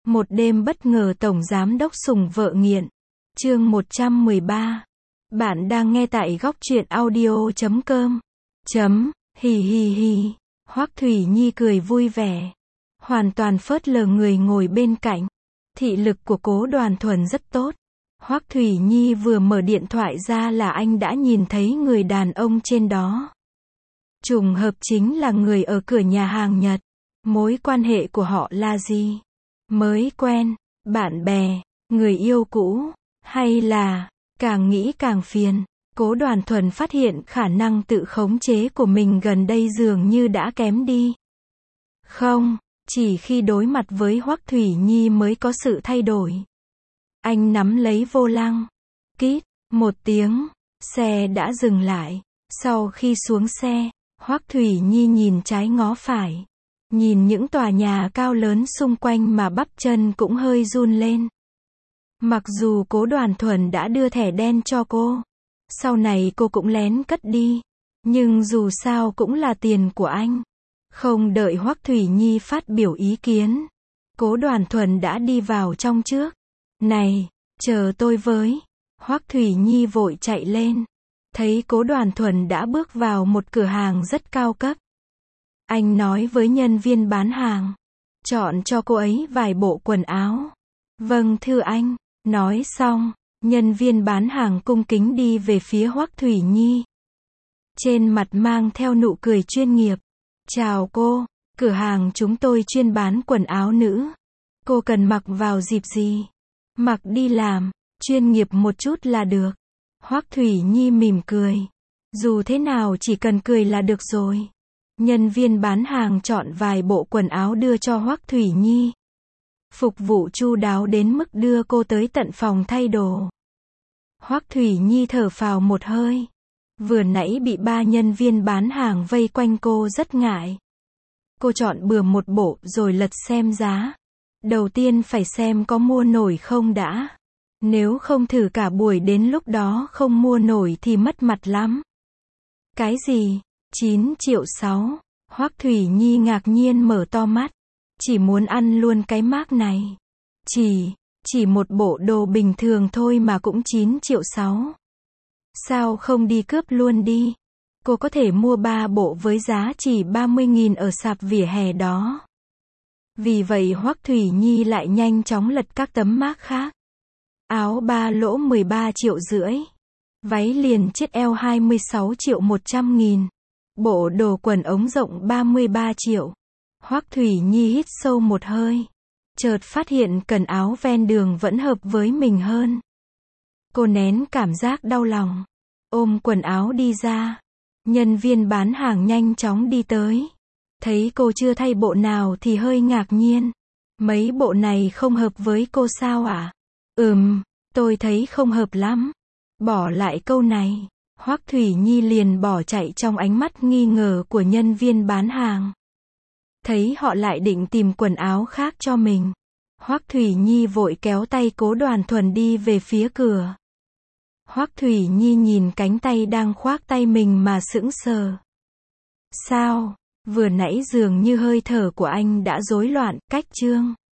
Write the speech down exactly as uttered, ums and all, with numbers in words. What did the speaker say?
Một đêm bất ngờ tổng giám đốc sủng vợ nghiện. Chương một trăm mười ba. Bạn đang nghe tại góc truyện audio chấm com. Chấm, hì hì hì. Hoắc Thủy Nhi cười vui vẻ. Hoàn toàn phớt lờ người ngồi bên cạnh. Thị lực của Cố Đoàn Thuần rất tốt. Hoắc Thủy Nhi vừa mở điện thoại ra là anh đã nhìn thấy người đàn ông trên đó. Trùng hợp chính là người ở cửa nhà hàng Nhật. Mối quan hệ của họ là gì? Mới quen, bạn bè, người yêu cũ, hay là, càng nghĩ càng phiền. Cố Đoàn Thuần phát hiện khả năng tự khống chế của mình gần đây dường như đã kém đi. Không, chỉ khi đối mặt với Hoắc Thủy Nhi mới có sự thay đổi. Anh nắm lấy vô lăng. Kít, một tiếng, xe đã dừng lại. Sau khi xuống xe, Hoắc Thủy Nhi nhìn trái ngó phải. Nhìn những tòa nhà cao lớn xung quanh mà bắp chân cũng hơi run lên. Mặc dù Cố Đoàn Thuần đã đưa thẻ đen cho cô. Sau này cô cũng lén cất đi. Nhưng dù sao cũng là tiền của anh. Không đợi Hoắc Thủy Nhi phát biểu ý kiến. Cố Đoàn Thuần đã đi vào trong trước. Này, chờ tôi với. Hoắc Thủy Nhi vội chạy lên. Thấy Cố Đoàn Thuần đã bước vào một cửa hàng rất cao cấp. Anh nói với nhân viên bán hàng. Chọn cho cô ấy vài bộ quần áo. Vâng thưa anh. Nói xong, nhân viên bán hàng cung kính đi về phía Hoắc Thủy Nhi. Trên mặt mang theo nụ cười chuyên nghiệp. Chào cô, cửa hàng chúng tôi chuyên bán quần áo nữ. Cô cần mặc vào dịp gì? Mặc đi làm, chuyên nghiệp một chút là được. Hoắc Thủy Nhi mỉm cười. Dù thế nào chỉ cần cười là được rồi. Nhân viên bán hàng chọn vài bộ quần áo đưa cho Hoắc Thủy Nhi. Phục vụ chu đáo đến mức đưa cô tới tận phòng thay đồ. Hoắc Thủy Nhi thở phào một hơi. Vừa nãy bị ba nhân viên bán hàng vây quanh cô rất ngại. Cô chọn bừa một bộ rồi lật xem giá. Đầu tiên phải xem có mua nổi không đã. Nếu không thử cả buổi đến lúc đó không mua nổi thì mất mặt lắm. Cái gì? chín triệu sáu. Hoắc Thủy Nhi ngạc nhiên mở to mắt. Chỉ muốn ăn luôn cái mác này. Chỉ, chỉ một bộ đồ bình thường thôi mà cũng chín triệu sáu. Sao không đi cướp luôn đi? Cô có thể mua ba bộ với giá chỉ ba mươi nghìn ở sạp vỉa hè đó. Vì vậy Hoắc Thủy Nhi lại nhanh chóng lật các tấm mác khác. Áo ba lỗ mười ba triệu rưỡi. Váy liền chiết eo hai mươi sáu triệu một trăm nghìn. Bộ đồ quần ống rộng ba mươi ba triệu. Hoắc Thủy Nhi hít sâu một hơi. Chợt phát hiện cần áo ven đường vẫn hợp với mình hơn. Cô nén cảm giác đau lòng. Ôm quần áo đi ra. Nhân viên bán hàng nhanh chóng đi tới. Thấy cô chưa thay bộ nào thì hơi ngạc nhiên. Mấy bộ này không hợp với cô sao ạ? À? Ừm, tôi thấy không hợp lắm. Bỏ lại câu này. Hoắc Thủy Nhi liền bỏ chạy trong ánh mắt nghi ngờ của nhân viên bán hàng. Thấy họ lại định tìm quần áo khác cho mình. Hoắc Thủy Nhi vội kéo tay Cố Đoàn Thuần đi về phía cửa. Hoắc Thủy Nhi nhìn cánh tay đang khoác tay mình mà sững sờ. Sao? Vừa nãy dường như hơi thở của anh đã rối loạn, cách chương.